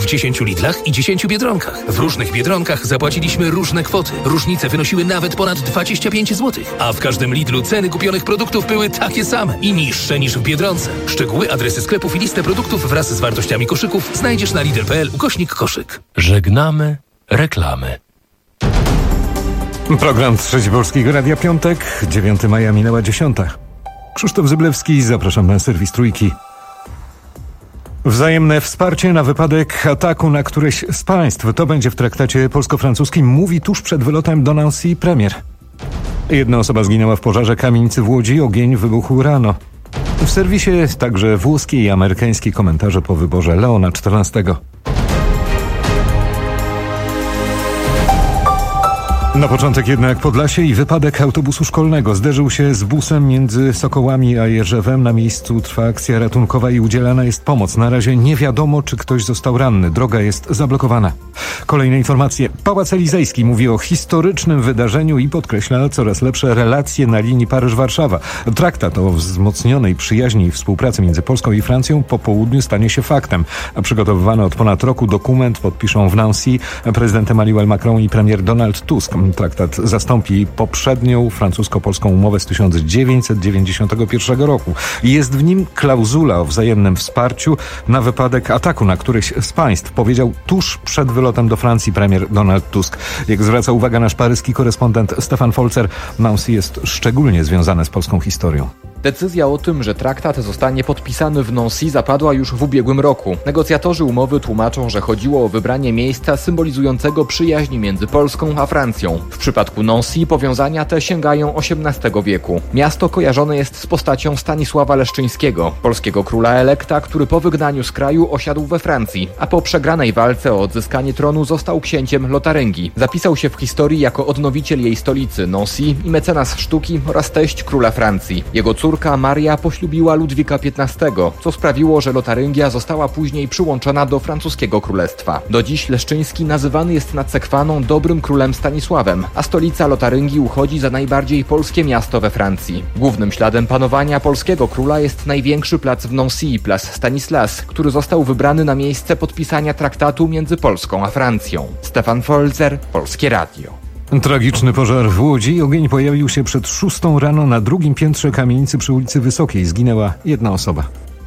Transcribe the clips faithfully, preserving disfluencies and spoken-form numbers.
w dziesięciu Lidlach i dziesięciu Biedronkach. W różnych Biedronkach zapłaciliśmy różne kwoty. Różnice wynosiły nawet ponad dwadzieścia pięć złotych. A w każdym Lidlu ceny kupionych produktów były takie same i niższe niż w Biedronce. Szczegóły, adresy sklepów i listę produktów wraz z wartościami koszyków znajdziesz na lidl kropka p l ukośnik koszyk. Żegnamy reklamy. Program Trzeci Polskiego Radia Piątek, dziewiątego maja minęła dziesiąta. Krzysztof Zyblewski, zapraszam na serwis Trójki. Wzajemne wsparcie na wypadek ataku na któreś z państw. To będzie w traktacie polsko-francuskim, mówi tuż przed wylotem do Nancy premier. Jedna osoba zginęła w pożarze kamienicy w Łodzi, ogień wybuchł rano. W serwisie także włoskie i amerykańskie komentarze po wyborze Leona czternastego. Na początek jednak Podlasie i wypadek autobusu szkolnego. Zderzył się z busem między Sokołami a Jerzewem. Na miejscu trwa akcja ratunkowa i udzielana jest pomoc. Na razie nie wiadomo, czy ktoś został ranny. Droga jest zablokowana. Kolejne informacje. Pałac Elizejski mówi o historycznym wydarzeniu i podkreśla coraz lepsze relacje na linii Paryż-Warszawa. Traktat o wzmocnionej przyjaźni i współpracy między Polską i Francją po południu stanie się faktem. Przygotowywany od ponad roku dokument podpiszą w Nancy prezydent Emmanuel Macron i premier Donald Tusk. Traktat zastąpi poprzednią francusko-polską umowę z tysiąc dziewięćset dziewięćdziesiątego pierwszego roku. Jest w nim klauzula o wzajemnym wsparciu na wypadek ataku na któreś z państw, powiedział tuż przed wylotem do Francji premier Donald Tusk. Jak zwraca uwagę nasz paryski korespondent Stefan Folzer, Nancy jest szczególnie związane z polską historią. Decyzja o tym, że traktat zostanie podpisany w Nancy, zapadła już w ubiegłym roku. Negocjatorzy umowy tłumaczą, że chodziło o wybranie miejsca symbolizującego przyjaźń między Polską a Francją. W przypadku Nancy powiązania te sięgają osiemnastego wieku. Miasto kojarzone jest z postacią Stanisława Leszczyńskiego, polskiego króla elekta, który po wygnaniu z kraju osiadł we Francji, a po przegranej walce o odzyskanie tronu został księciem Lotaryngii. Zapisał się w historii jako odnowiciel jej stolicy Nancy i mecenas sztuki oraz teść króla Francji. Jego córka Maria poślubiła Ludwika piętnastego, co sprawiło, że Lotaryngia została później przyłączona do francuskiego królestwa. Do dziś Leszczyński nazywany jest nad Sekwaną dobrym królem Stanisławem, a stolica Lotaryngii uchodzi za najbardziej polskie miasto we Francji. Głównym śladem panowania polskiego króla jest największy plac w Nancy, Place Stanislas, który został wybrany na miejsce podpisania traktatu między Polską a Francją. Stefan Folzer, Polskie Radio. Tragiczny pożar w Łodzi. Ogień pojawił się przed szóstą rano na drugim piętrze kamienicy przy ulicy Wysokiej. Zginęła jedna osoba.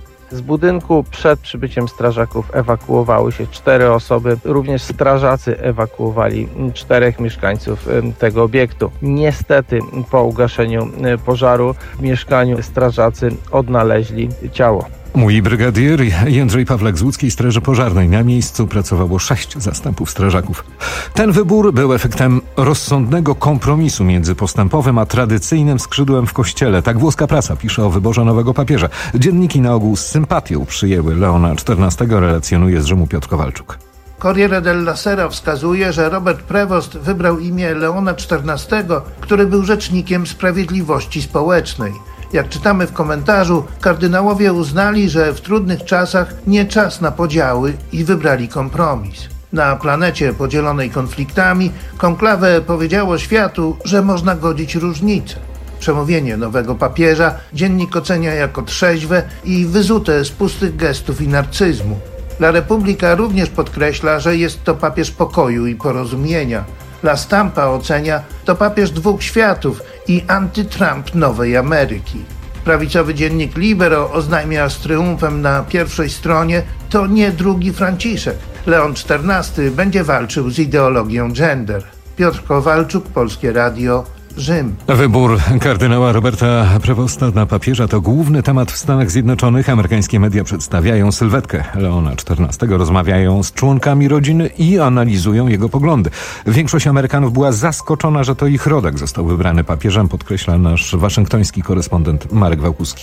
Z budynku przed przybyciem strażaków ewakuowały się cztery osoby. Również strażacy ewakuowali czterech mieszkańców tego obiektu. Niestety po ugaszeniu pożaru w mieszkaniu strażacy odnaleźli ciało. Mój brygadier Jędrzej Pawlak z łódzkiej Straży Pożarnej. Na miejscu pracowało sześć zastępów strażaków. Ten wybór był efektem rozsądnego kompromisu między postępowym a tradycyjnym skrzydłem w kościele. Tak włoska prasa pisze o wyborze nowego papieża. Dzienniki na ogół z sympatią przyjęły Leona czternastego, relacjonuje z Rzymu Piotr Kowalczuk. Corriere della Sera wskazuje, że Robert Prevost wybrał imię Leona czternastego, który był rzecznikiem sprawiedliwości społecznej. Jak czytamy w komentarzu, kardynałowie uznali, że w trudnych czasach nie czas na podziały i wybrali kompromis. Na planecie podzielonej konfliktami konklawę powiedziało światu, że można godzić różnice. Przemówienie nowego papieża dziennik ocenia jako trzeźwe i wyzute z pustych gestów i narcyzmu. La Repubblica również podkreśla, że jest to papież pokoju i porozumienia. La Stampa ocenia, to papież dwóch światów i anty-Trump nowej Ameryki. Prawicowy dziennik Libero oznajmia z triumfem na pierwszej stronie, to nie drugi Franciszek. Leon czternasty będzie walczył z ideologią gender. Piotr Kowalczuk, Polskie Radio, Rzym. Wybór kardynała Roberta Prevosta na papieża to główny temat w Stanach Zjednoczonych. Amerykańskie media przedstawiają sylwetkę Leona czternastego, rozmawiają z członkami rodziny i analizują jego poglądy. Większość Amerykanów była zaskoczona, że to ich rodak został wybrany papieżem, podkreśla nasz waszyngtoński korespondent Marek Wałkuski.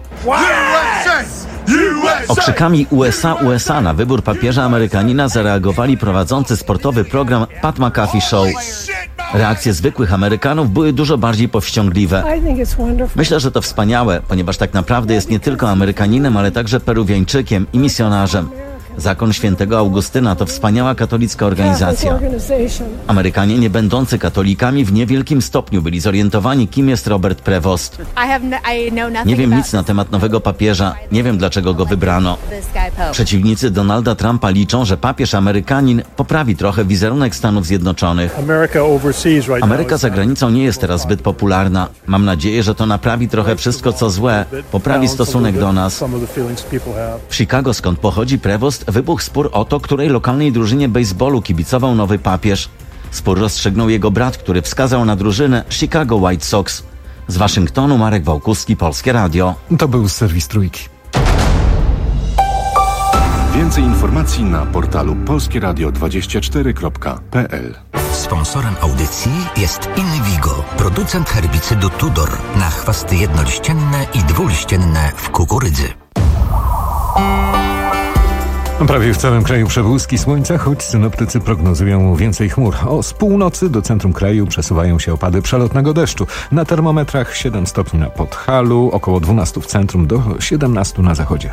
Okrzykami U S A, U S A na wybór papieża Amerykanina zareagowali prowadzący sportowy program Pat McAfee Show. Reakcje zwykłych Amerykanów były dużo bardziej powściągliwe. Myślę, że to wspaniałe, ponieważ tak naprawdę jest nie tylko Amerykaninem, ale także Peruwiańczykiem i misjonarzem. Zakon Świętego Augustyna to wspaniała katolicka organizacja. Amerykanie nie będący katolikami w niewielkim stopniu byli zorientowani, kim jest Robert Prevost. Nie wiem nic na temat nowego papieża, nie wiem dlaczego go wybrano. Przeciwnicy Donalda Trumpa liczą, że papież Amerykanin poprawi trochę wizerunek Stanów Zjednoczonych. Ameryka za granicą nie jest teraz zbyt popularna. Mam nadzieję, że to naprawi trochę wszystko co złe, poprawi stosunek do nas. W Chicago, skąd pochodzi Prevost, wybuchł spór o to, której lokalnej drużynie baseballu kibicował nowy papież. Spór rozstrzygnął jego brat, który wskazał na drużynę Chicago White Sox. Z Waszyngtonu Marek Wałkuski, Polskie Radio. To był serwis Trójki. Więcej informacji na portalu polskieradio dwadzieścia cztery kropka p l. Sponsorem audycji jest Invigo, producent herbicydu Tudor na chwasty jednoliścienne i dwuliścienne w kukurydzy. Prawie w całym kraju przebłyski słońca, choć synoptycy prognozują więcej chmur. O, z północy do centrum kraju przesuwają się opady przelotnego deszczu. Na termometrach siedem stopni na Podhalu, około dwanaście w centrum, do siedemnaście na zachodzie.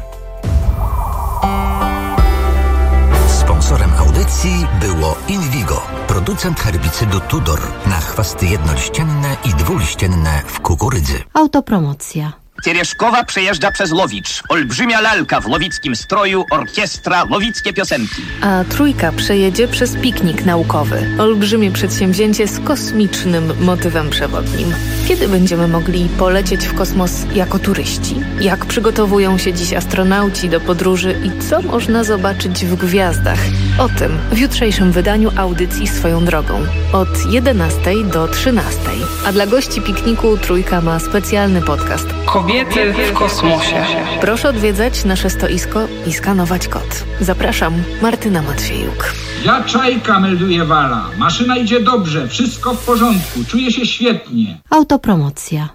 Sponsorem audycji było Invigo, producent herbicydu Tudor na chwasty jednoliścienne i dwuliścienne w kukurydzy. Autopromocja. Teрешkowa przejeżdża przez Lowicz. Olbrzymia lalka w lowickim stroju, orkiestra, lowickie piosenki. A Trójka przejedzie przez piknik naukowy. Olbrzymie przedsięwzięcie z kosmicznym motywem przewodnim. Kiedy będziemy mogli polecieć w kosmos jako turyści? Jak przygotowują się dziś astronauci do podróży i co można zobaczyć w gwiazdach? O tym w jutrzejszym wydaniu audycji Swoją drogą. Od jedenastej do trzynastej. A dla gości pikniku Trójka ma specjalny podcast. Kobiety w kosmosie. Proszę odwiedzać nasze stoisko i skanować kod. Zapraszam, Martyna Matwiejuk. Ja Czajka, melduje Wala. Maszyna idzie dobrze, wszystko w porządku, czuję się świetnie. Autopromocja.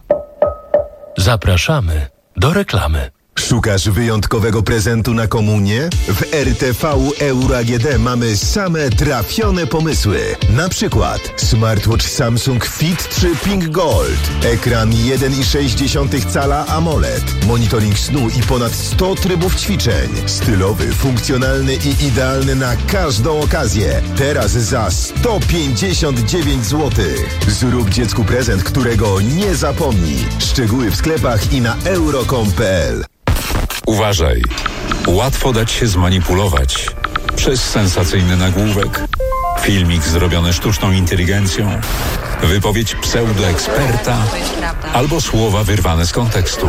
Zapraszamy do reklamy. Szukasz wyjątkowego prezentu na komunię? W R T V Euro A G D mamy same trafione pomysły. Na przykład smartwatch Samsung Fit trzy Pink Gold, ekran jeden i sześć cala AMOLED, monitoring snu i ponad sto trybów ćwiczeń. Stylowy, funkcjonalny i idealny na każdą okazję. Teraz za sto pięćdziesiąt dziewięć złotych. Zrób dziecku prezent, którego nie zapomni. Szczegóły w sklepach i na euro kropka com kropka p l. Uważaj, łatwo dać się zmanipulować przez sensacyjny nagłówek, filmik zrobiony sztuczną inteligencją, wypowiedź pseudoeksperta albo słowa wyrwane z kontekstu.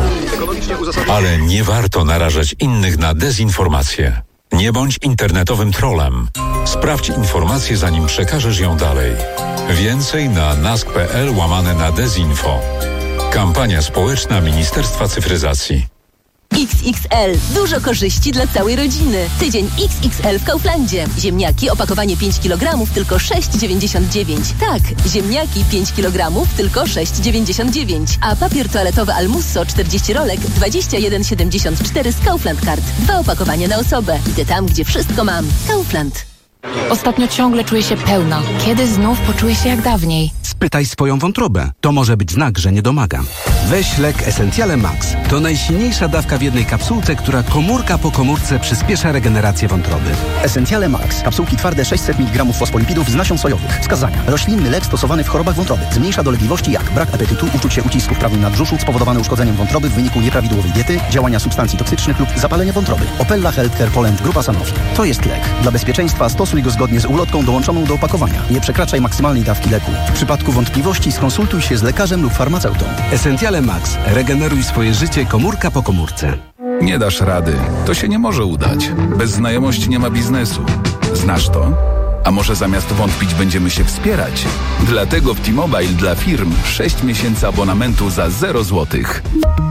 Ale nie warto narażać innych na dezinformację. Nie bądź internetowym trollem. Sprawdź informację, zanim przekażesz ją dalej. Więcej na nask kropka p l łamane na dezinfo. Kampania społeczna Ministerstwa Cyfryzacji. X X L. Dużo korzyści dla całej rodziny. Tydzień X X L w Kauflandzie. Ziemniaki, opakowanie pięć kilogramów, tylko sześć dziewięćdziesiąt dziewięć. Tak, ziemniaki pięć kilogramów, tylko sześć dziewięćdziesiąt dziewięć. A papier toaletowy Almusso czterdzieści rolek, dwadzieścia jeden siedemdziesiąt cztery z Kaufland Card. Dwa opakowania na osobę. Idę tam, gdzie wszystko mam. Kaufland. Ostatnio ciągle czuję się pełna. Kiedy znów poczuję się jak dawniej? Spytaj swoją wątrobę. To może być znak, że nie domagam. Weź lek Essentiale Max. To najsilniejsza dawka w jednej kapsułce, która komórka po komórce przyspiesza regenerację wątroby. Essentiale Max. Kapsułki twarde sześćset miligramów fosfolipidów z nasion sojowych. Wskazania. Roślinny lek stosowany w chorobach wątroby. Zmniejsza dolegliwości jak brak apetytu, uczucie ucisku w prawym nadbrzuszu spowodowane uszkodzeniem wątroby w wyniku nieprawidłowej diety, działania substancji toksycznych lub zapalenie wątroby. Opella Healthcare Poland Grupa Sanofi. To jest lek. Dla bezpieczeństwa stosuj go zgodnie z ulotką dołączoną do opakowania. Nie przekraczaj maksymalnej dawki leku. W przypadku wątpliwości skonsultuj się z lekarzem lub farmaceutą. Essentiale Max. Regeneruj swoje życie komórka po komórce. Nie dasz rady. To się nie może udać. Bez znajomości nie ma biznesu. Znasz to? A może zamiast wątpić będziemy się wspierać? Dlatego w T-Mobile dla firm sześć miesięcy abonamentu za zero złotych.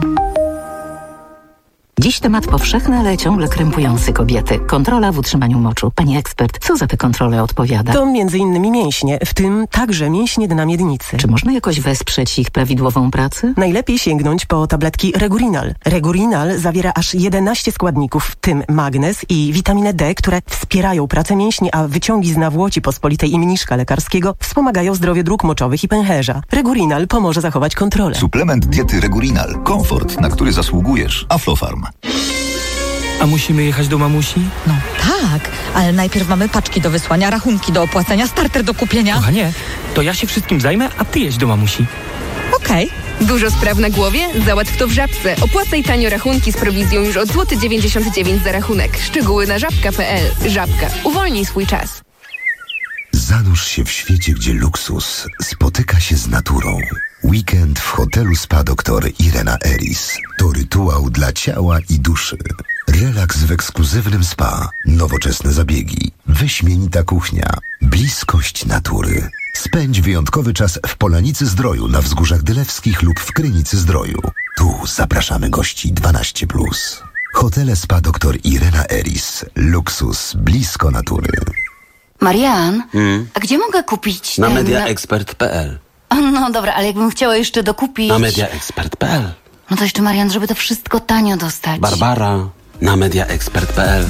Dziś temat powszechny, ale ciągle krępujący kobiety. Kontrola w utrzymaniu moczu. Pani ekspert, co za te kontrole odpowiada? To między innymi mięśnie, w tym także mięśnie dna miednicy. Czy można jakoś wesprzeć ich prawidłową pracę? Najlepiej sięgnąć po tabletki Regurinal. Regurinal zawiera aż jedenaście składników, w tym magnez i witaminę D, które wspierają pracę mięśni, a wyciągi z nawłoci pospolitej i mniszka lekarskiego wspomagają zdrowie dróg moczowych i pęcherza. Regurinal pomoże zachować kontrolę. Suplement diety Regurinal. Komfort, na który zasługujesz. Aflofarm. A musimy jechać do mamusi? No tak, ale najpierw mamy paczki do wysłania, rachunki do opłacenia, starter do kupienia. Kochanie, to ja się wszystkim zajmę, a ty jedź do mamusi. Okej. Okay. Dużo spraw na głowie? Załatw to w Żabce. Opłacaj tanio rachunki z prowizją już od złoty dziewięćdziesiąt dziewięć za rachunek. Szczegóły na żabka kropka p l. Żabka. Uwolnij swój czas. Zanurz się w świecie, gdzie luksus spotyka się z naturą. Weekend w hotelu Spa Doktor Irena Eris to rytuał dla ciała i duszy. Relaks w ekskluzywnym spa, nowoczesne zabiegi, wyśmienita kuchnia, bliskość natury. Spędź wyjątkowy czas w Polanicy Zdroju na Wzgórzach Dylewskich lub w Krynicy Zdroju. Tu zapraszamy gości dwanaście plus. Hotele Spa Doktor Irena Eris. Luksus blisko natury. Marian, Hmm? a gdzie mogę kupić... Na ten- mediaexpert kropka p l. No dobra, ale jakbym chciała jeszcze dokupić... Na mediaexpert kropka p l. No to jeszcze, Marian, żeby to wszystko tanio dostać. Barbara. Na mediaexpert kropka p l.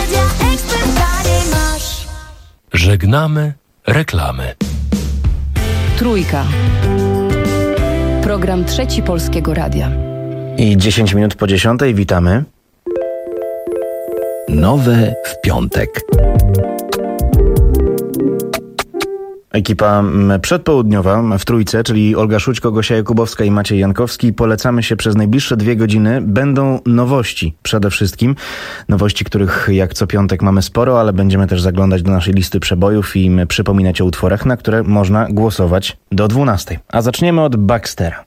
Żegnamy reklamy. Trójka. Program Trzeci Polskiego Radia. I dziesięć minut po dziesiątej witamy. Nowe w piątek. Ekipa przedpołudniowa w Trójce, czyli Olga Szućko, Gosia Jakubowska i Maciej Jankowski. Polecamy się przez najbliższe dwie godziny. Będą nowości przede wszystkim. Nowości, których jak co piątek mamy sporo, ale będziemy też zaglądać do naszej listy przebojów i przypominać o utworach, na które można głosować do dwunastej. A zaczniemy od Baxtera.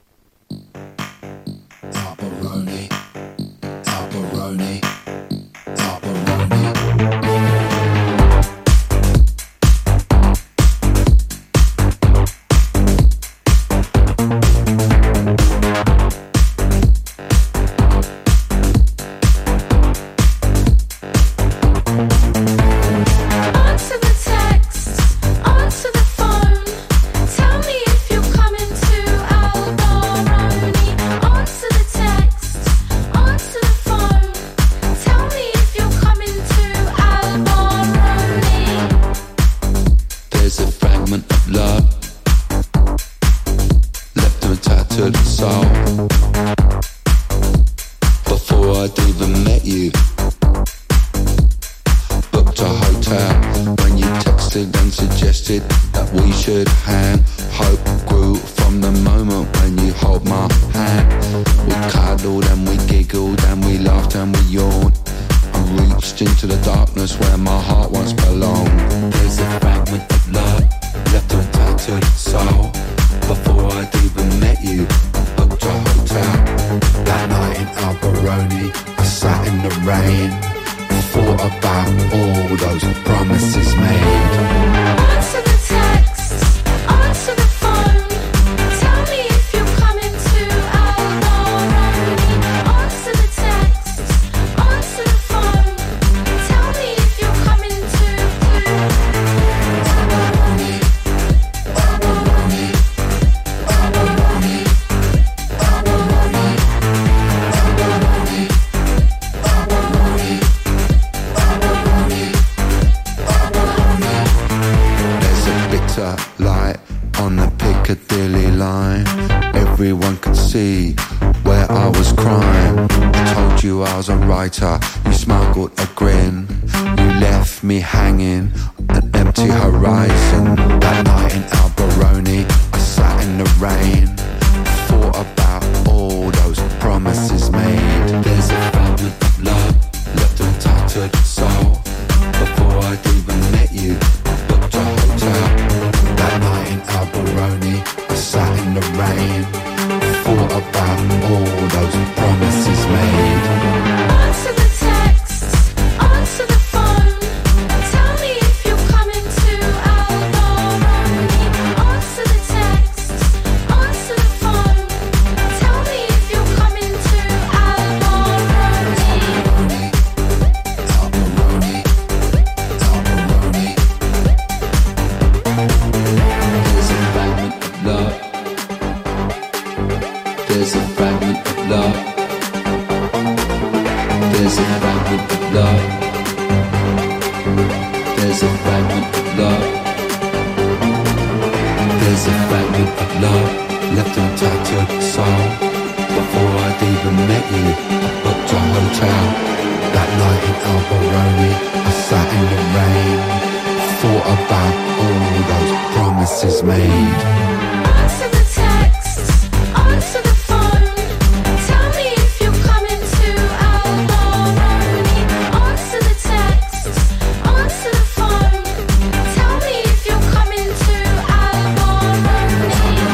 You smuggled a grin. You left me hanging, an empty horizon. That night in Alberoni, I sat in the rain, thought about all those promises made. There's a fragment of love left untattered soul. Before I'd even met you, I booked a hotel. That night in Alberoni, I sat in the rain, thought about all those promises made. That night in Alberoni, I sat in the rain, thought about all those promises made. Answer the texts, answer the phone. Tell me if you're coming to Alberoni. Answer the texts, answer the phone. Tell me if you're coming to Alberoni.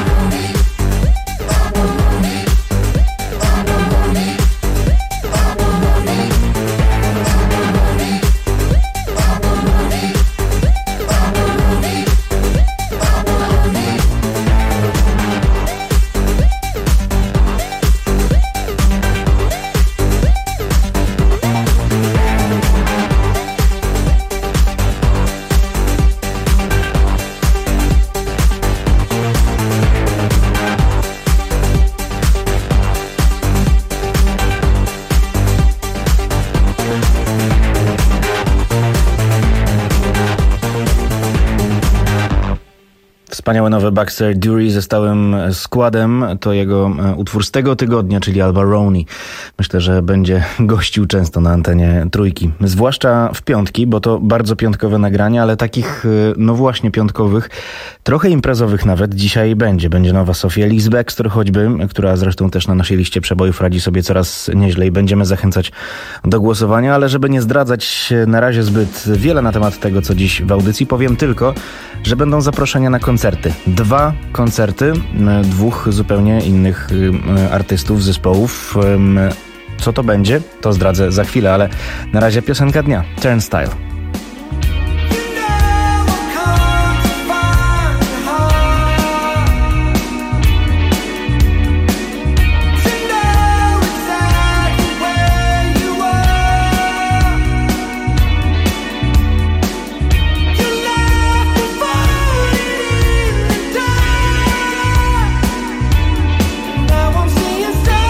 Wspaniały nowy Baxter Dury ze stałym składem. To jego utwór z tego tygodnia, czyli Alberoni. Myślę, że będzie gościł często na antenie Trójki. Zwłaszcza w piątki, bo to bardzo piątkowe nagranie, ale takich, no właśnie piątkowych, trochę imprezowych nawet dzisiaj będzie. Będzie nowa Sofia Ellis Bextor choćby, która zresztą też na naszej liście przebojów radzi sobie coraz nieźle i będziemy zachęcać do głosowania, ale żeby nie zdradzać na razie zbyt wiele na temat tego, co dziś w audycji, powiem tylko, że będą zaproszenia na koncerty. Dwa koncerty dwóch zupełnie innych artystów, zespołów. Co to będzie, to zdradzę za chwilę, ale na razie piosenka dnia. Turnstile.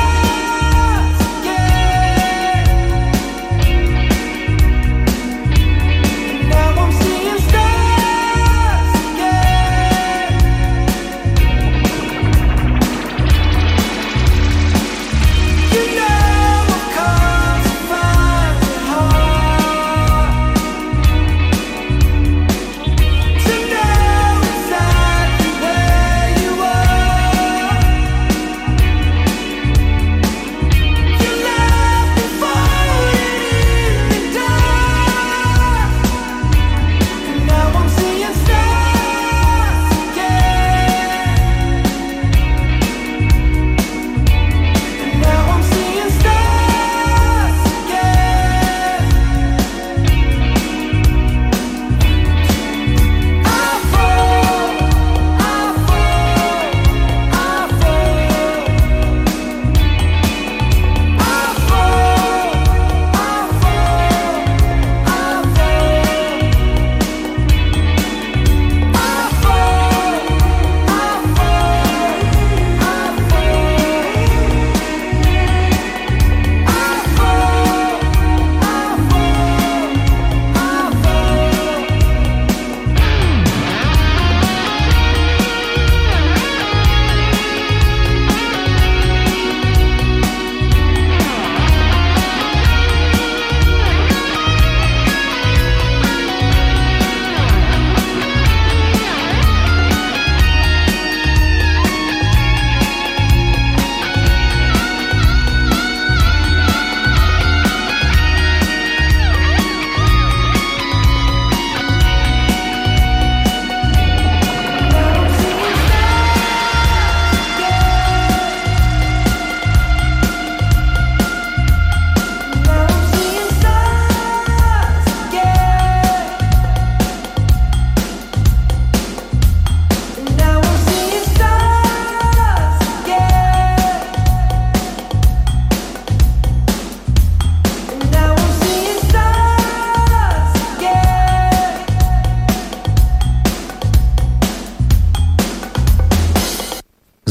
Thank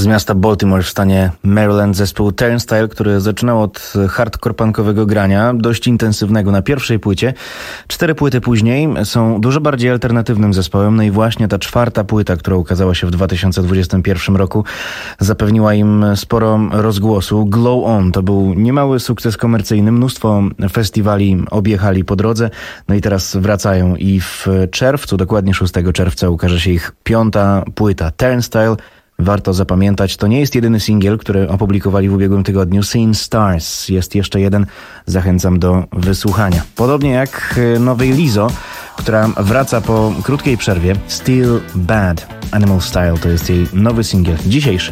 Z miasta Baltimore w stanie Maryland zespół Turnstile, który zaczynał od hardcore punkowego grania, dość intensywnego na pierwszej płycie. Cztery płyty później są dużo bardziej alternatywnym zespołem, no i właśnie ta czwarta płyta, która ukazała się w dwa tysiące dwudziestym pierwszym roku, zapewniła im sporo rozgłosu. Glow On to był niemały sukces komercyjny, mnóstwo festiwali objechali po drodze, no i teraz wracają i w czerwcu, dokładnie szóstego czerwca ukaże się ich piąta płyta Turnstile. Warto zapamiętać, to nie jest jedyny singiel, który opublikowali w ubiegłym tygodniu. Seen Stars jest jeszcze jeden, zachęcam do wysłuchania. Podobnie jak nowej Lizzo, która wraca po krótkiej przerwie. Still Bad. Animal Style to jest jej nowy singiel, dzisiejszy.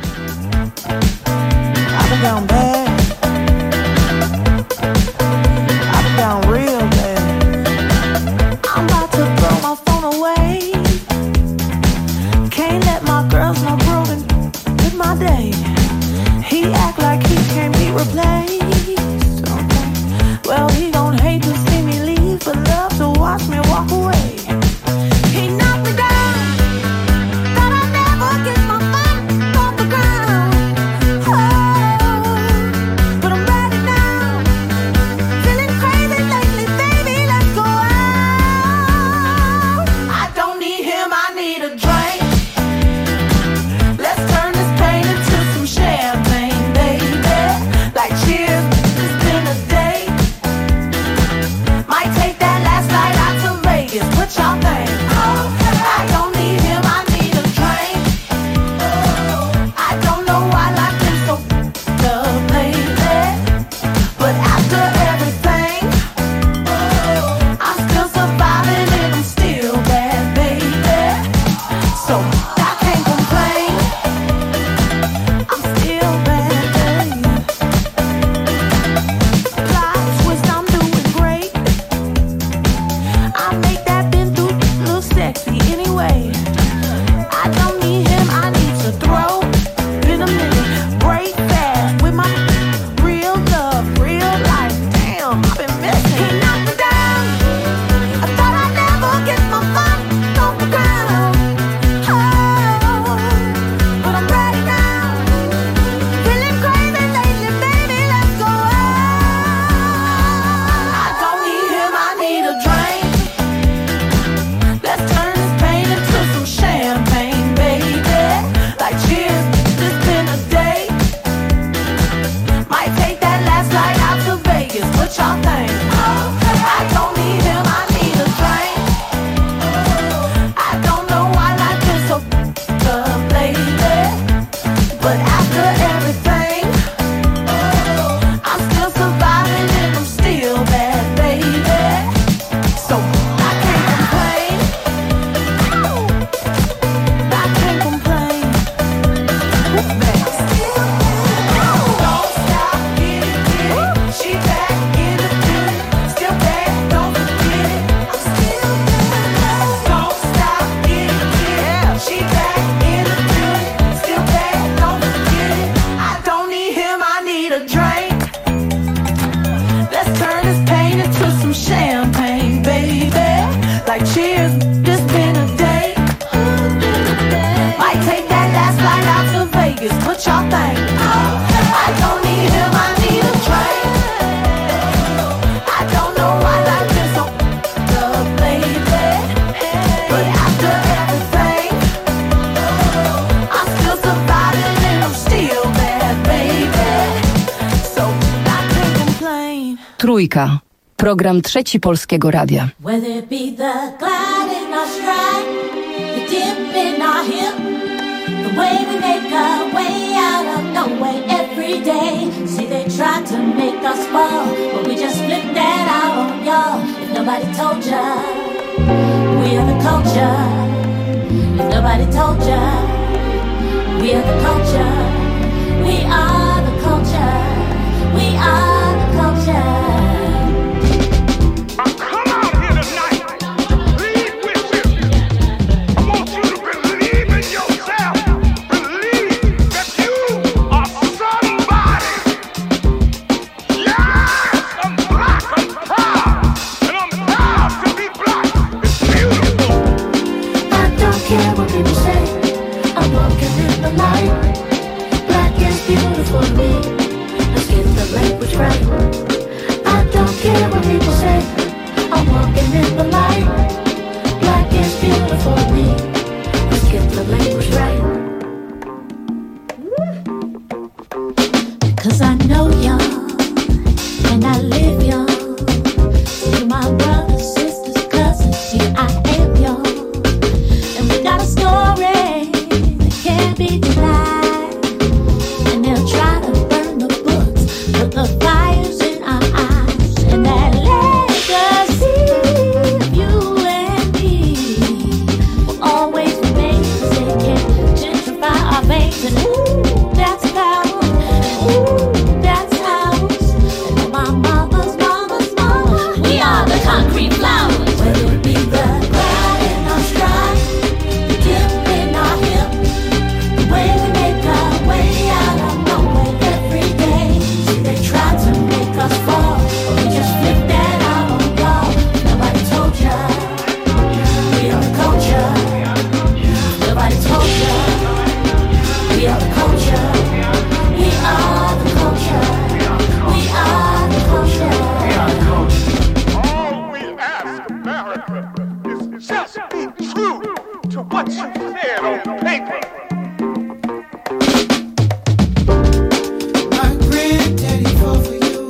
Well, he gon' hate to see me leave, but love to watch me walk away. He knocked me down, thought I'd never get my feet off the ground. Oh, but I'm ready now, feeling crazy lately, baby, let's go out. I don't need him, I need a drink. Let's turn this pain into some champagne, baby, like cheers. What y'all think? I don't need him, I need a drink. I don't know why life is so good, baby, but after everything, I'm still surviving and I'm still bad, baby. So I can't complain. I'm still bad, baby. Plot twist, I'm doing great. I make that sexy anyway. I don't need him, I need to throw. Been a minute, break fast with my real love, real life. Damn, I've been missing. He knocked me down, I thought I'd never get my feet off the ground. Oh, but I'm ready now, feeling crazy lately, baby, let's go out. I don't need him, I need a drink. Let's turn this pain into some champagne, baby. Like cheers, it's been a day. Might take that last flight out to Vegas. What y'all think? I don't need him, I need a drink. I don't know why life is so good, baby, but after everything, I'm still surviving and I'm still bad, baby. So I can't complain. I can't complain. Who's next? Don't stop, get it, get it. She back in the building. Still bad, don't forget it. I'm still bad. Don't stop, get it, get it. She back in the building. Still bad, don't forget it. I don't need him, I need a drink. Let's turn this pain into some champagne, baby. Like cheers, it's been a day. Might take that last flight out to Vegas. What y'all think? I don't need him, I need a drink. I don't know why life is so good, baby, but after everything, I'm still surviving and I'm still bad, baby. So I can't complain. Trójka. Program Trzeci Polskiego Radia. Whether it be the glide in our stride, the dip in our hip, the way we make our way out of nowhere every day. See, they tried to make us fall, but we just flipped that out on y'all. If nobody told ya, we are the culture. If nobody told ya, we are the culture. We are the culture. We are the culture. Care what people say, I'm walking in the light. Just be true to what you said on paper. My granddaddy fought for you.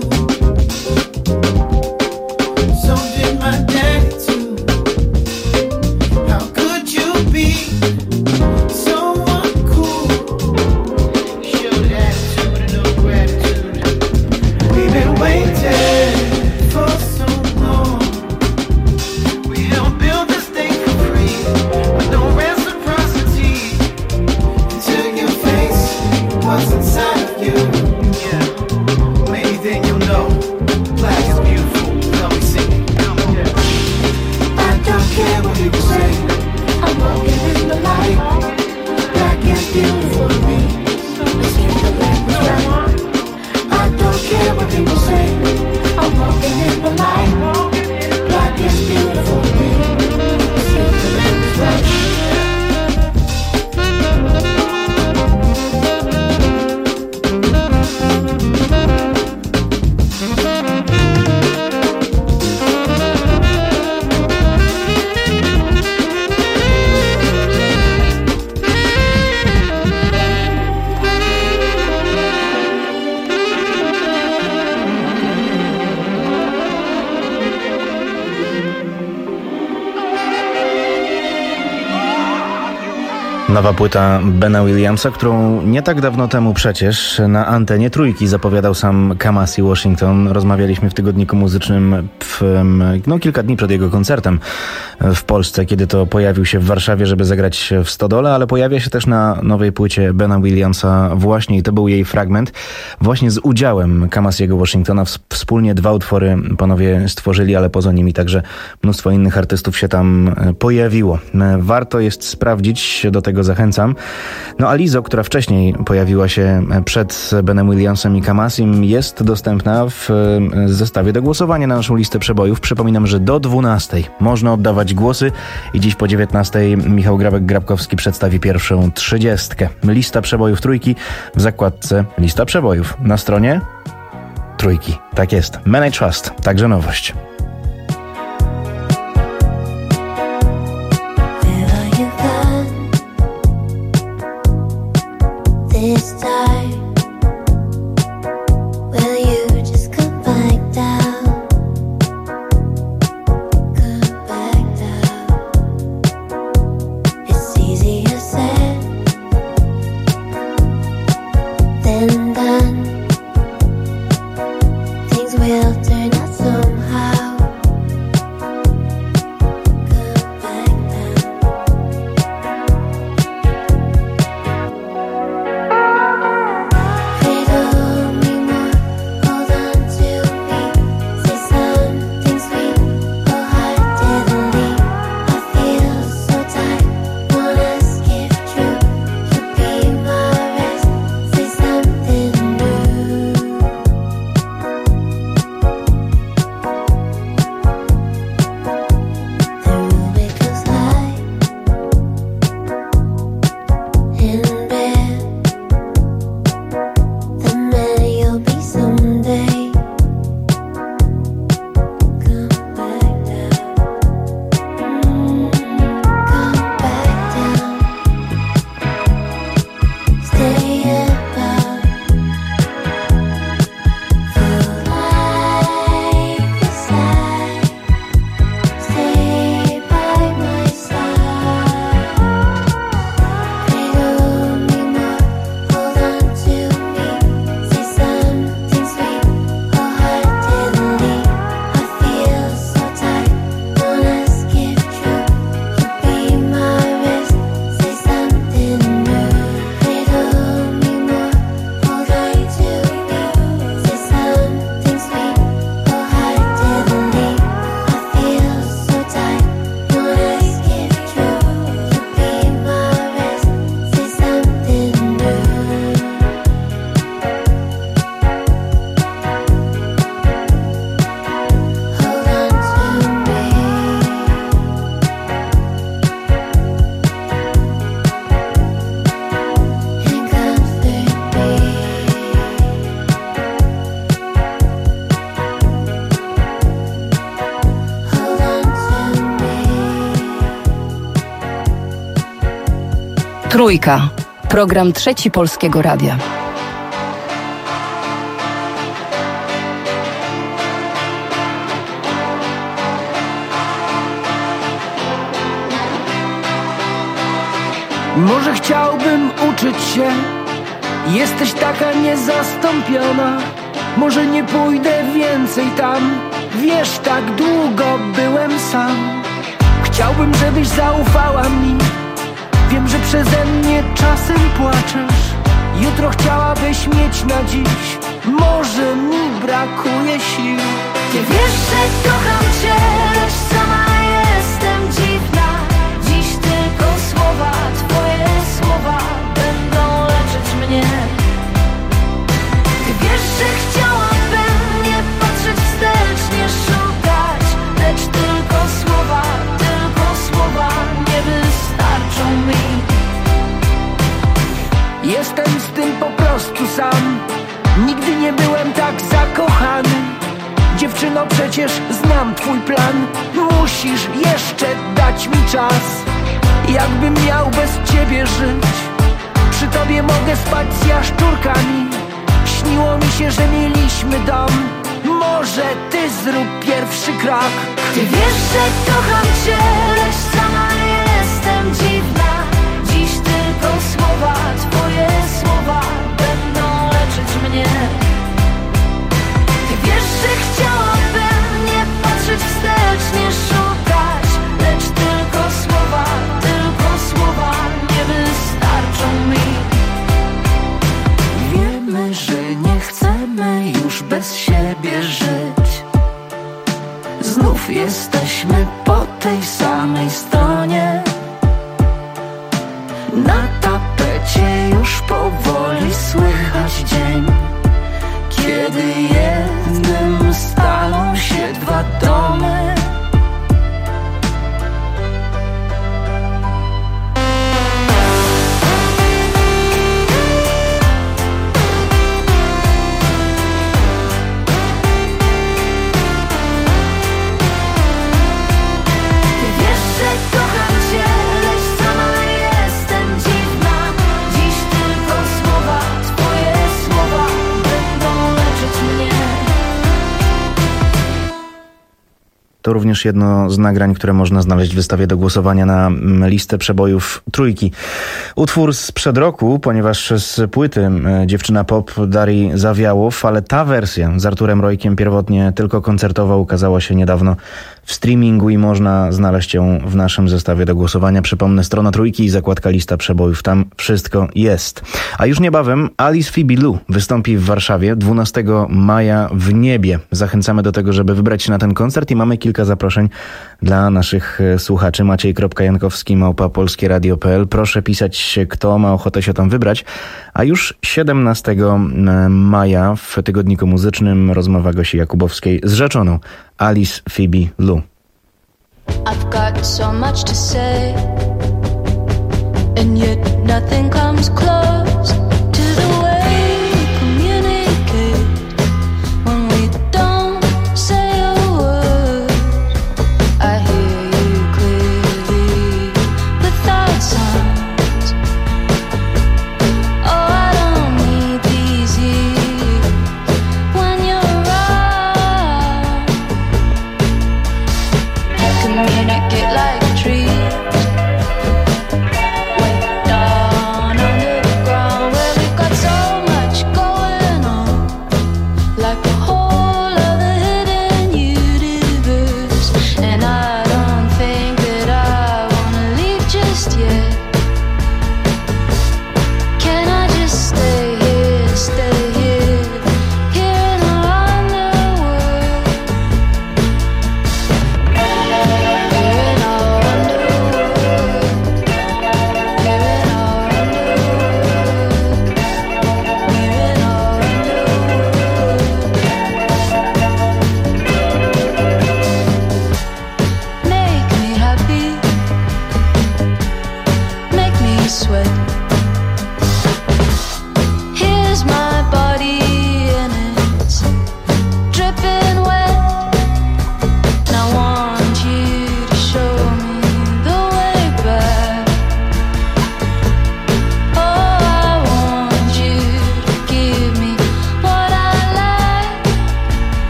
So did my daddy too. How could you be so uncool? You showed attitude and no gratitude. We've been waiting for so long. We don't build this thing for free, with no reciprocity. Until you face what's inside of you. Yeah. Maybe then you'll know black is beautiful. Let me sing. I don't care what people say. I'm walking in the light. Black is beautiful to me. Let's keep the language right. I don't care what people say. I'm walking in the light. Black is beautiful to me. Let's keep the language right. Nowa płyta Bena Williamsa, którą nie tak dawno temu przecież na antenie Trójki zapowiadał sam Kamasi Washington. Rozmawialiśmy w tygodniku muzycznym w, no, kilka dni przed jego koncertem w Polsce, kiedy to pojawił się w Warszawie, żeby zagrać w Stodole, ale pojawia się też na nowej płycie Bena Williamsa właśnie i to był jej fragment właśnie z udziałem Kamasiego Washingtona. Wspólnie dwa utwory panowie stworzyli, ale poza nimi także mnóstwo innych artystów się tam pojawiło. Warto jest sprawdzić, do tego zachęcam. No a Lizo, która wcześniej pojawiła się przed Benem Williamsem i Kamasim, jest dostępna w zestawie do głosowania na naszą listę przebojów. Przypominam, że do dwunastej można oddawać głosy i dziś po dziewiętnastej Michał Grabek-Grabkowski przedstawi pierwszą trzydziestkę. Lista przebojów Trójki w zakładce Lista przebojów na stronie Trójki. Tak jest. Man I Trust, także nowość. This time, will you just come back down? Come back down. It's easier said than done. Things will turn out somehow. Trójka. Program Trzeci Polskiego Radia. Może chciałbym uczyć się, jesteś taka niezastąpiona. Może nie pójdę więcej tam, wiesz, tak długo byłem sam. Chciałbym, żebyś zaufała mi, wiem, że przeze mnie czasem płaczesz. Jutro chciałabyś mieć na dziś, może mi brakuje sił. Ty wiesz, że kocham cię, lecz sama jestem dziwna. Dziś tylko słowa, twoje słowa będą leczyć mnie. Ty wiesz, że chciałabym nie patrzeć wstecz, nie szukać, lecz tylko słowa, tylko słowa nie wystarczą mi. Jestem z tym po prostu sam, nigdy nie byłem tak zakochany. Dziewczyno, przecież znam twój plan, musisz jeszcze dać mi czas. Jakbym miał bez ciebie żyć, przy tobie mogę spać z jaszczurkami. Śniło mi się, że mieliśmy dom, może ty zrób pierwszy krok. Ty wiesz, że kocham cię, lecz sama jestem dziwna. Dziś tylko słowa, twoje słowa będą leczyć mnie. Ty wiesz, że chciałabym nie patrzeć wstecz, nie szukać, lecz tylko słowa, tylko słowa nie wystarczą mi. Wiemy, że nie chcemy już bez siebie żyć. Znów jesteśmy po tej samej stronie. Na tapecie już powoli słychać dzień, kiedy jednym staną się dwa domy. To również jedno z nagrań, które można znaleźć w wystawie do głosowania na listę przebojów Trójki. Utwór sprzed roku, ponieważ z płyty Dziewczyna Pop Darii Zawiałow, ale ta wersja z Arturem Rojkiem pierwotnie tylko koncertowa ukazała się niedawno w streamingu i można znaleźć ją w naszym zestawie do głosowania. Przypomnę, strona Trójki i zakładka lista przebojów. Tam wszystko jest. A już niebawem Alice Phoebe Lou wystąpi w Warszawie dwunastego maja w Niebie. Zachęcamy do tego, żeby wybrać się na ten koncert i mamy kilka zaproszeń dla naszych słuchaczy. Maciej Jankowski małpa polskie radio kropka p l. Proszę pisać, kto ma ochotę się tam wybrać. A już siedemnastego maja w Tygodniku Muzycznym rozmowa Gosi Jakubowskiej z rzeczoną Alice Phoebe Lou. I've got so much to say, and yet nothing comes close to the way we communicate when we don't say a word. I hear you clearly without sounds. Oh, I don't need these ears when you're around. Communicate like a tree, way down under the ground.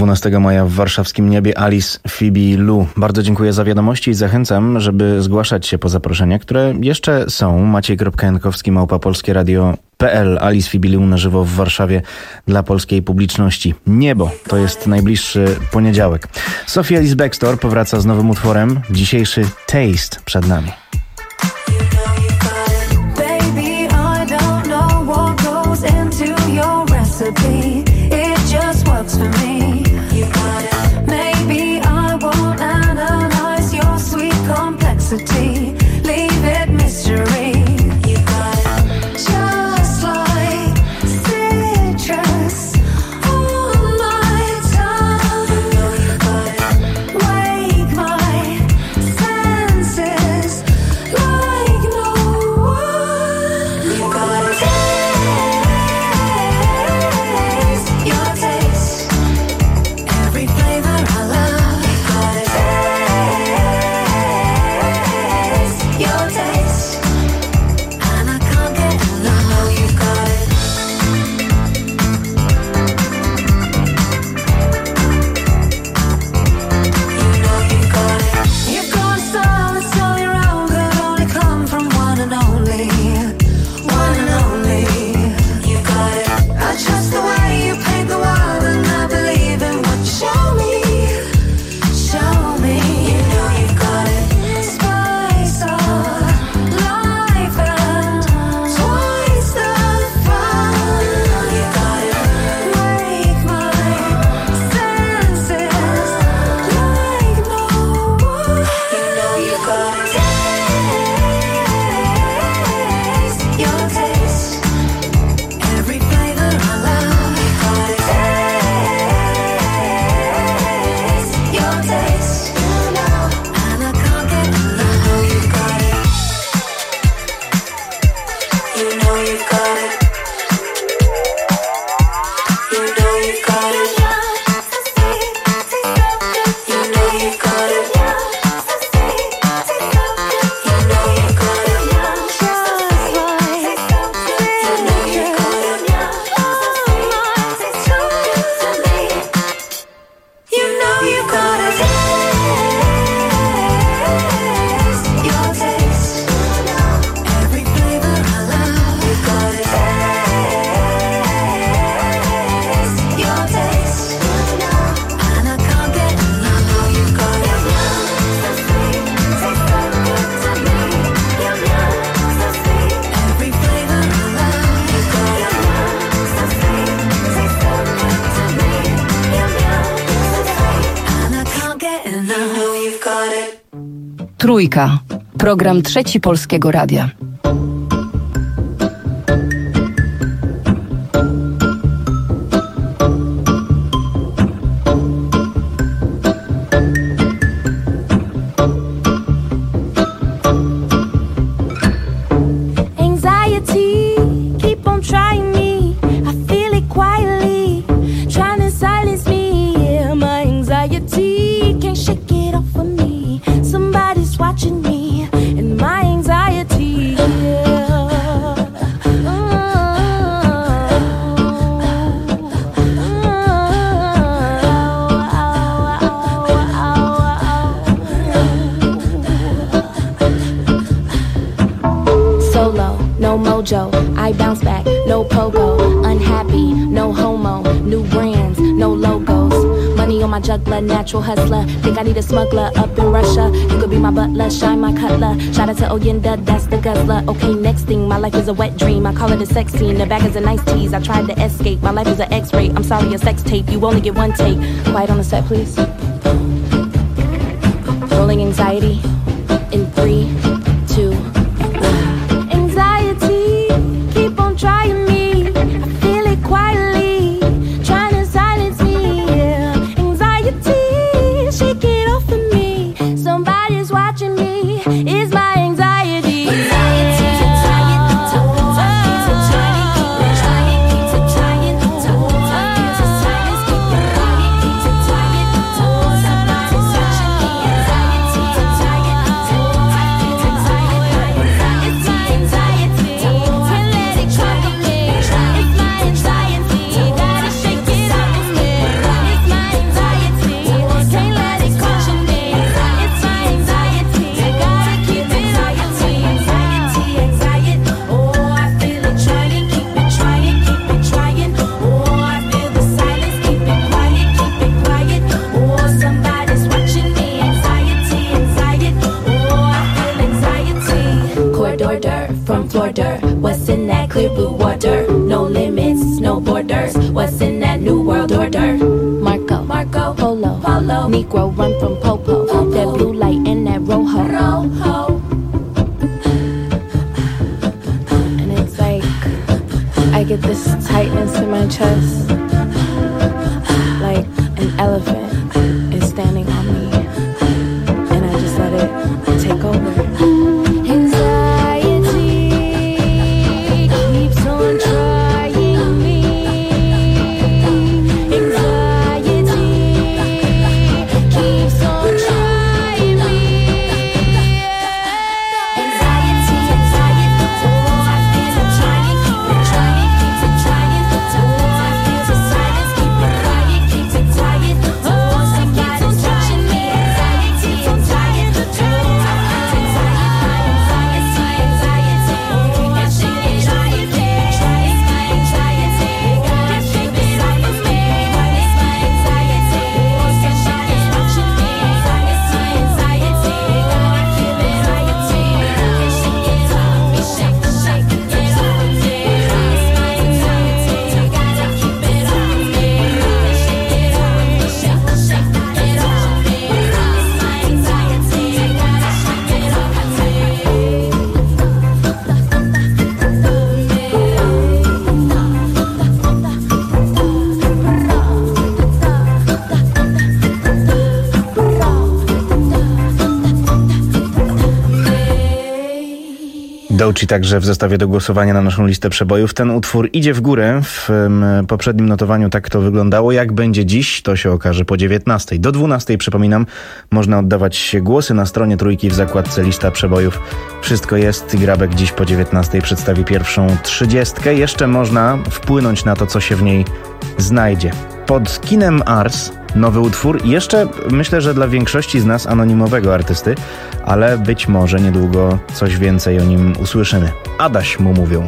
dwunastego maja w warszawskim niebie Alice, Phoebe, Lou. Bardzo dziękuję za wiadomości i zachęcam, żeby zgłaszać się po zaproszenia, które jeszcze są. Maciej Jankowski, małpa polskie radio kropka p l. Alice, Phoebe, Lou na żywo w Warszawie dla polskiej publiczności. Niebo to jest najbliższy poniedziałek. Sophie Ellis-Bextor powraca z nowym utworem. Dzisiejszy Taste przed nami. Baby, I don't know what goes into your recipe. It just works for me. Maybe I won't analyze your sweet complexity. Leave it mystery. Just like citrus on my tongue. Wake my senses like no one. You gotta taste your taste. Every flavor I love. You gotta taste your taste. And I can't get enough. You got it. You know you got it. You've got a style that's all your own, could only come from one and only, one and only. You got it. I trust the way you paint the world, and I believe in what you show me. Show me. You know you got it. Spice of life and twice the fun. You got it. Wake my senses like no one. You know you got it. Taste your taste. Every flavor I love. You got it. Taste your taste. You know, and I can't get enough. You got it. You know you got it. You know you got it. You know you got it. You know you got it. Just like you know you got it. You know you got it. Taste your taste. Every flavor I love. You got it. Taste your taste. And I can't get enough. You got it. So sweet, tastes so good to me. Yum yum, so sweet. Every flavor I love. You got it. So sweet, tastes so good to me. Yum yum, so sweet. And I can't get enough. You know you've got it. Trójka. Program Trzeci Polskiego Radia. Anxiety, keep on trying me. I feel it quietly, trying to silence me. Yeah, my anxiety can't shake it off of me. Somebody's watching me, and my anxiety. Yeah. Solo, no mojo, I bounce back, no pogo. Unhappy, no homo, new brands, no logos. Money on my juggler, natural hustler. Think I need a smuggler up in Russia. You could be my butler, shine my cutler. Shout out to Oyenda, that's the guzzler. Okay, next thing, my life is a wet dream. I call it a sex scene, the bag is a nice tease. I tried to escape, my life is an x-ray. I'm sorry, a sex tape, you only get one take. Quiet on the set, please. Rolling anxiety in three, two, one. Anxiety, keep on trying me. I feel it quietly, trying to silence me. Yeah. Anxiety, shake it off of me. Somebody's watching me. It's my anxiety. Anxiety, order. What's in that clear blue water? No limits, no borders. What's in that new world order? Marco, Marco, Polo, Polo. Negro run from Popo. Popo. That blue light and that rojo. Rojo. And it's like I get this tightness in my chest, like an elephant is standing on me, and I just let it take over. Anxiety keeps on trying me. Anxiety keeps on trying me. Anxiety, anxiety, oh, I feel it trying, keep it trying, keep it trying. Oh, I feel the silence, keep it quiet, keep it tired. Oh, somebody's touching me. Anxiety, anxiety, oh, anxiety, anxiety, oh, I shake it, try it, try it, my anxiety. Gotta shake the silence, me. What is my anxiety? Oh, somebody's touching me. Anxiety, anxiety, oh, I feel it, anxiety. Can't shake it off, me shake, shake it off, me. What is my anxiety? Gotta keep it on me. Can't shake it off, me shake, shake it off, me. What is my anxiety? Gotta shake it off, Doechii także w zestawie do głosowania na naszą listę przebojów. Ten utwór idzie w górę. W um, poprzednim notowaniu tak to wyglądało. Jak będzie dziś, to się okaże po dziewiętnastej. Do dwunastej, przypominam, można oddawać głosy na stronie Trójki w zakładce lista przebojów. Wszystko jest. Grabek dziś po dziewiętnastej przedstawi pierwszą trzydziestkę. Jeszcze można wpłynąć na to, co się w niej znajdzie. Pod kinem Ars nowy utwór. Jeszcze myślę, że dla większości z nas anonimowego artysty, ale być może niedługo coś więcej o nim usłyszymy. Adaś mu mówią.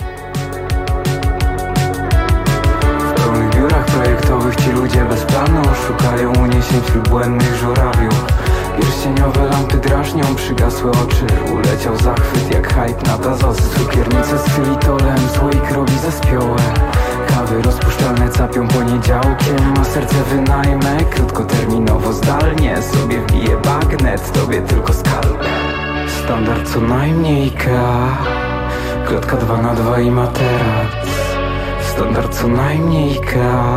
W pełnych biurach projektowych ci ludzie bez planu szukają uniesień wśród błędnych żurawiów. Pierścieniowe lampy drażnią przygasłe oczy. Uleciał zachwyt jak hype na Dazosy. Cukiernice z xylitolem, słoik robi zespiołe. Kawy rozpuszczalne capią poniedziałkiem. A serce wynajmę krótkoterminowo zdalnie. Sobie wbije bagnet, tobie tylko skalpę. Standard co najmniej Ikea. Klatka dwa na dwa i materac. Standard co najmniej Ikea.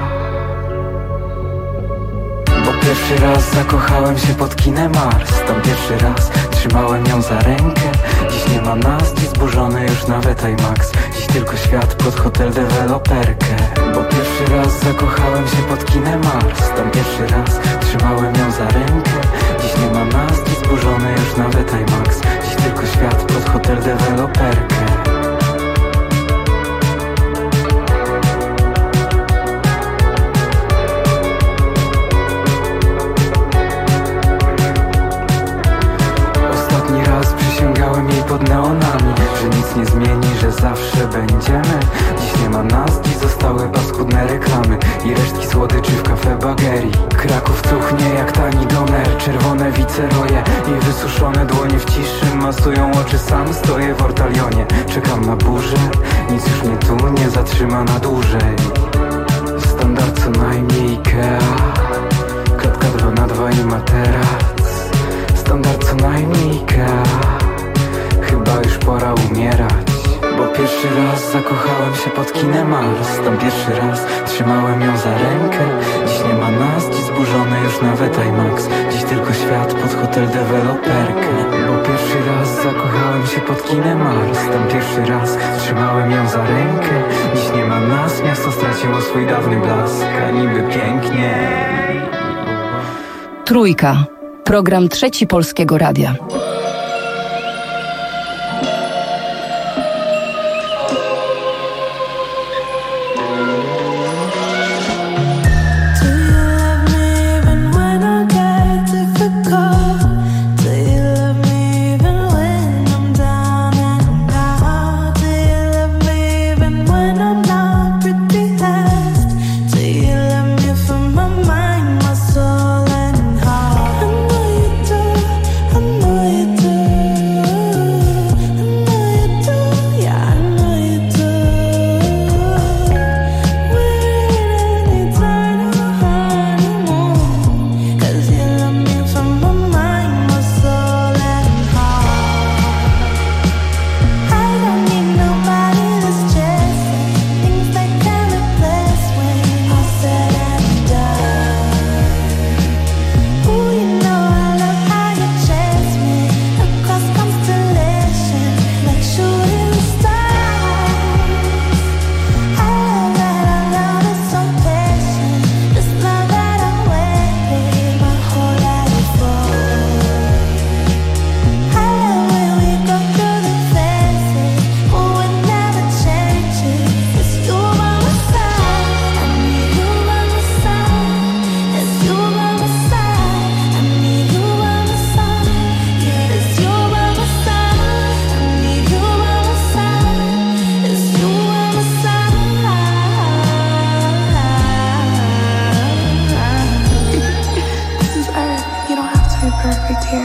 Bo pierwszy raz zakochałem się pod kinem Ars. Tam pierwszy raz trzymałem ją za rękę. Dziś nie ma nas, dziś zburzony już nawet IMAX. Dziś tylko świat pod hotel deweloperkę. Bo pierwszy raz zakochałem się pod kinem Ars. Tam pierwszy raz trzymałem ją za rękę. Dziś nie ma nas, dziś zburzony już nawet IMAX. Dziś tylko świat pod hotel deweloperkę. Przysięgałem jej pod neonami, że nic nie zmieni, że zawsze będziemy. Dziś nie ma nas, dziś zostały paskudne reklamy i resztki słodyczy w kafe Bagerii. Kraków cuchnie jak tani doner, czerwone wiceroje i wysuszone dłonie w ciszy masują oczy. Sam stoję w ortalionie, czekam na burzę. Nic już mnie tu nie zatrzyma na dłużej. Standard co najmniej Ikea. Klatka dwa na dwa i materac. Standard co najmniej Ikea. Chyba już pora umierać. Bo pierwszy raz zakochałem się pod kinem Ars. Tam pierwszy raz trzymałem ją za rękę. Dziś nie ma nas, dziś zburzony już nawet IMAX. Dziś tylko świat pod hotel deweloperkę. Bo pierwszy raz zakochałem się pod kinem Ars. Tam pierwszy raz trzymałem ją za rękę. Dziś nie ma nas, miasto straciło swój dawny blask. A niby pięknie. Trójka. Program Trzeci Polskiego Radia. I know you perfect here.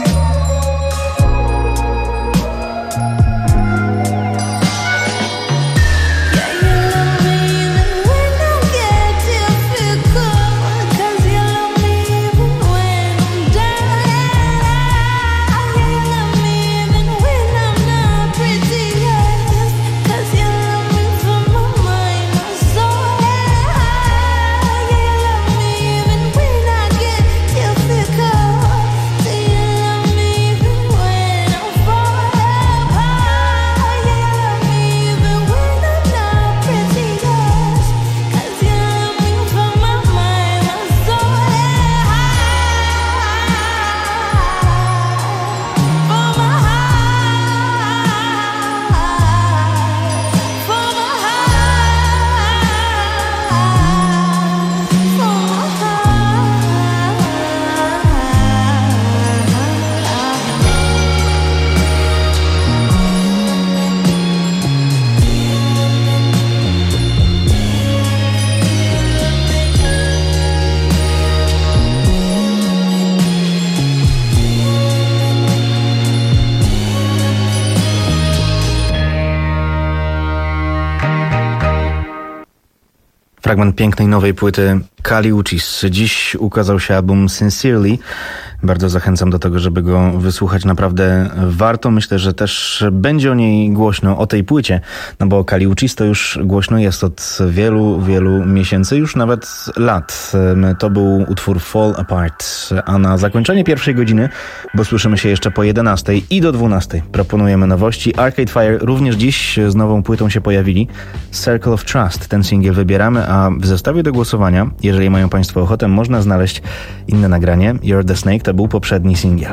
Fragment pięknej nowej płyty Kali Uchis. Dziś ukazał się album Sincerely. Bardzo zachęcam do tego, żeby go wysłuchać. Naprawdę warto. Myślę, że też będzie o niej głośno, o tej płycie, no bo Kali Uchis to już głośno jest od wielu, wielu miesięcy, już nawet lat. To był utwór Fall Apart. A na zakończenie pierwszej godziny, bo słyszymy się jeszcze po jedenastej i do dwunastej, proponujemy nowości. Arcade Fire również dziś z nową płytą się pojawili. Circle of Trust. Ten singiel wybieramy, a w zestawie do głosowania, jeżeli mają Państwo ochotę, można znaleźć inne nagranie. You're the Snake to był poprzedni singiel.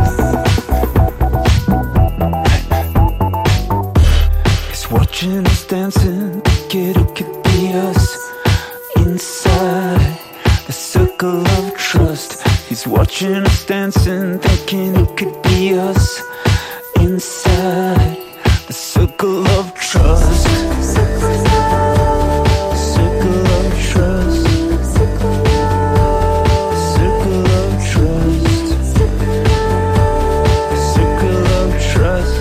Watching us dance. dancing, thinking it could be us. Inside the circle of trust, he's watching us dancing, thinking it could be us. Inside the circle of trust. Circle of trust. Circle of trust. Circle of trust.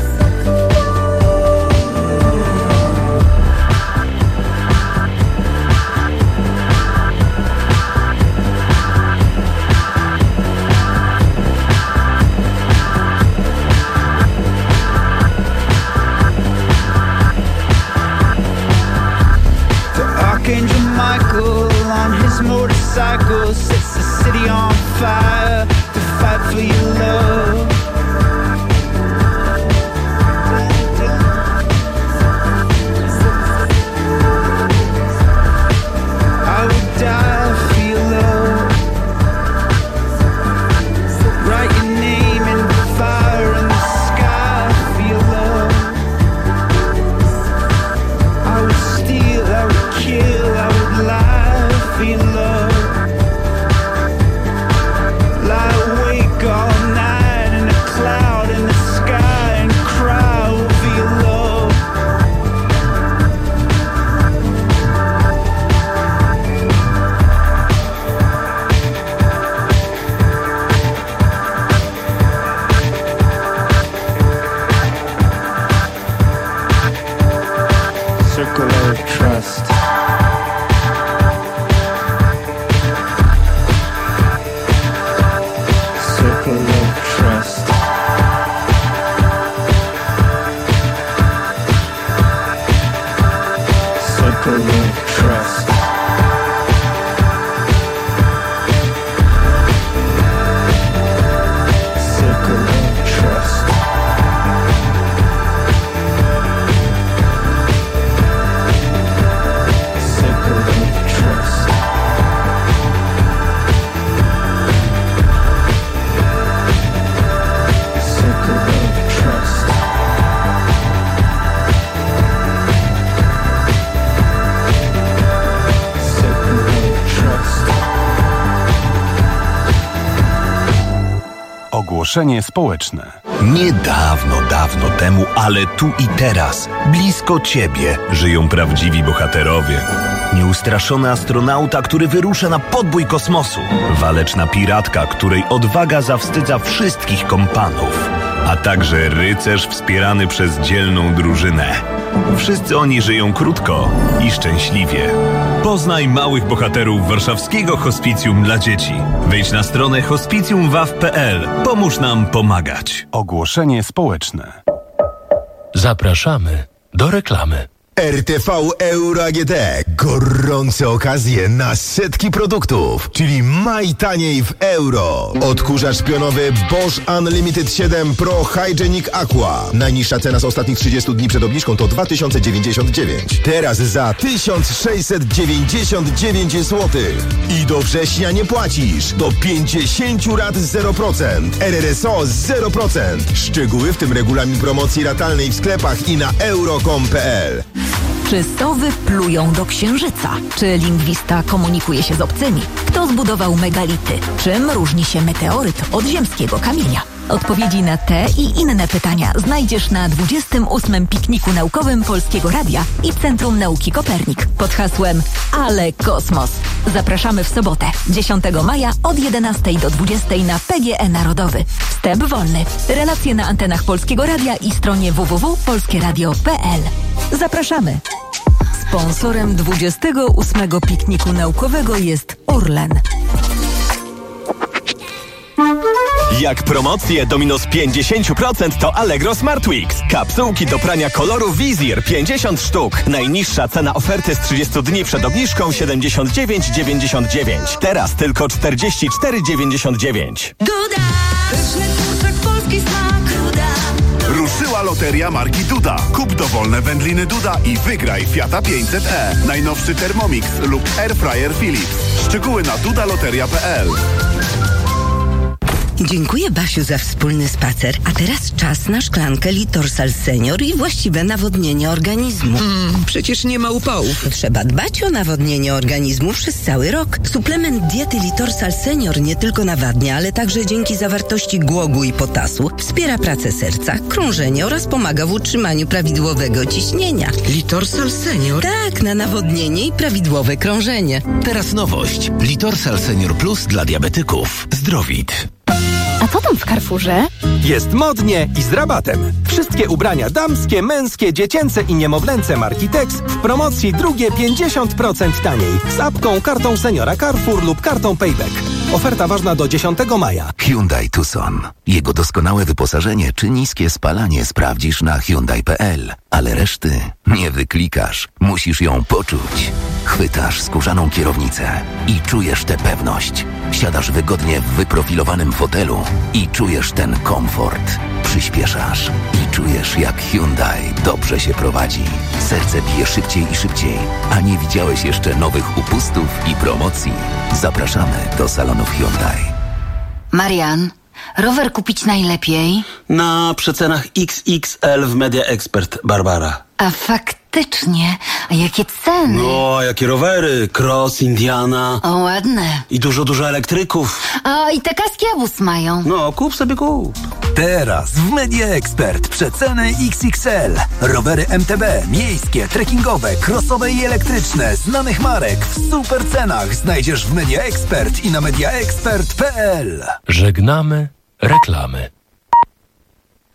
Archangel Michael on his motorcycle sets the city on fire to fight for your love. I would die for your love. Write your name in the fire in the sky for your love. I would steal, I would kill, I would lie for your love. Lie awake all night in a cloud in the sky and cry for your love. Circle of trust. Circle of trust. Circle of trust. Circle of trust. Circle of trust. Circle of trust. Circle of trust. Ogłoszenie społeczne. Niedawno, dawno temu, ale tu i teraz, blisko ciebie, żyją prawdziwi bohaterowie. Nieustraszony astronauta, który wyrusza na podbój kosmosu. Waleczna piratka, której odwaga zawstydza wszystkich kompanów. A także rycerz wspierany przez dzielną drużynę. Wszyscy oni żyją krótko i szczęśliwie. Poznaj małych bohaterów warszawskiego hospicjum dla dzieci. Wejdź na stronę hospicjum waw kropka p l. Pomóż nam pomagać. Ogłoszenie społeczne. Zapraszamy do reklamy. R T V Euro A G D. Gorące okazje na setki produktów, czyli maj taniej w euro. Odkurzacz pionowy Bosch Unlimited siedem Pro Hygienic Aqua. Najniższa cena z ostatnich trzydziestu dni przed obniżką to dwa tysiące dziewięćdziesiąt dziewięć. Teraz za tysiąc sześćset dziewięćdziesiąt dziewięć złotych. I do września nie płacisz. Do pięćdziesięciu rat zero procent. R R S O zero procent. Szczegóły, w tym regulamin promocji ratalnej w sklepach i na euro kropka com kropka p l. Czy sowy plują do księżyca? Czy lingwista komunikuje się z obcymi? Kto zbudował megality? Czym różni się meteoryt od ziemskiego kamienia? Odpowiedzi na te i inne pytania znajdziesz na dwudziestym ósmym pikniku naukowym Polskiego Radia i Centrum Nauki Kopernik pod hasłem Ale Kosmos. Zapraszamy w sobotę, dziesiątego maja od jedenastej do dwudziestej na P G E Narodowy. Wstęp wolny. Relacje na antenach Polskiego Radia i stronie w w w kropka polskie radio kropka p l. Zapraszamy. Sponsorem dwudziestego ósmego pikniku naukowego jest Orlen. Jak promocje do minus pięćdziesiąt procent to Allegro Smart Weeks. Kapsułki do prania koloru Wizir pięćdziesiąt sztuk. Najniższa cena oferty z trzydziestu dni przed obniżką siedemdziesiąt dziewięć dziewięćdziesiąt dziewięć. Teraz tylko czterdzieści cztery dziewięćdziesiąt dziewięć. Duda! Pyszny kurczak, polski smak. Duda! Ruszyła loteria marki Duda. Kup dowolne wędliny Duda i wygraj Fiata pięćset e. Najnowszy Thermomix lub Airfryer Philips. Szczegóły na dudaloteria kropka p l. Dziękuję, Basiu, za wspólny spacer. A teraz czas na szklankę Litorsal Senior i właściwe nawodnienie organizmu. Mm, przecież nie ma upałów. Trzeba dbać o nawodnienie organizmu przez cały rok. Suplement diety Litorsal Senior nie tylko nawadnia, ale także dzięki zawartości głogu i potasu wspiera pracę serca, krążenie oraz pomaga w utrzymaniu prawidłowego ciśnienia. Litorsal Senior? Tak, na nawodnienie i prawidłowe krążenie. Teraz nowość. Litorsal Senior Plus dla diabetyków. Zdrowit. A co tam w Carrefourze? Jest modnie i z rabatem. Wszystkie ubrania damskie, męskie, dziecięce i niemowlęce marki Tex w promocji drugie pięćdziesiąt procent taniej. Z apką, kartą seniora Carrefour lub kartą Payback. Oferta ważna do dziesiątego maja. Hyundai Tucson. Jego doskonałe wyposażenie czy niskie spalanie sprawdzisz na hyundai kropka p l. Ale reszty nie wyklikasz. Musisz ją poczuć. Chwytasz skórzaną kierownicę i czujesz tę pewność. Siadasz wygodnie w wyprofilowanym fotelu i czujesz ten komfort. Przyspieszasz i czujesz, jak Hyundai dobrze się prowadzi. Serce bije szybciej i szybciej, a nie widziałeś jeszcze nowych upustów i promocji. Zapraszamy do salonów Hyundai. Marian, rower kupić najlepiej? Na przecenach X X L w Media Expert, Barbara. A faktycznie, a jakie ceny? No, jakie rowery, Cross, Indiana. O, ładne. I dużo, dużo elektryków. A i te kaski Abus mają. No, kup sobie kup. Teraz w Media Expert przeceny X X L. Rowery M T B, miejskie, trekkingowe, crossowe i elektryczne, znanych marek w super cenach znajdziesz w Media Expert i na media expert kropka p l. Żegnamy reklamy.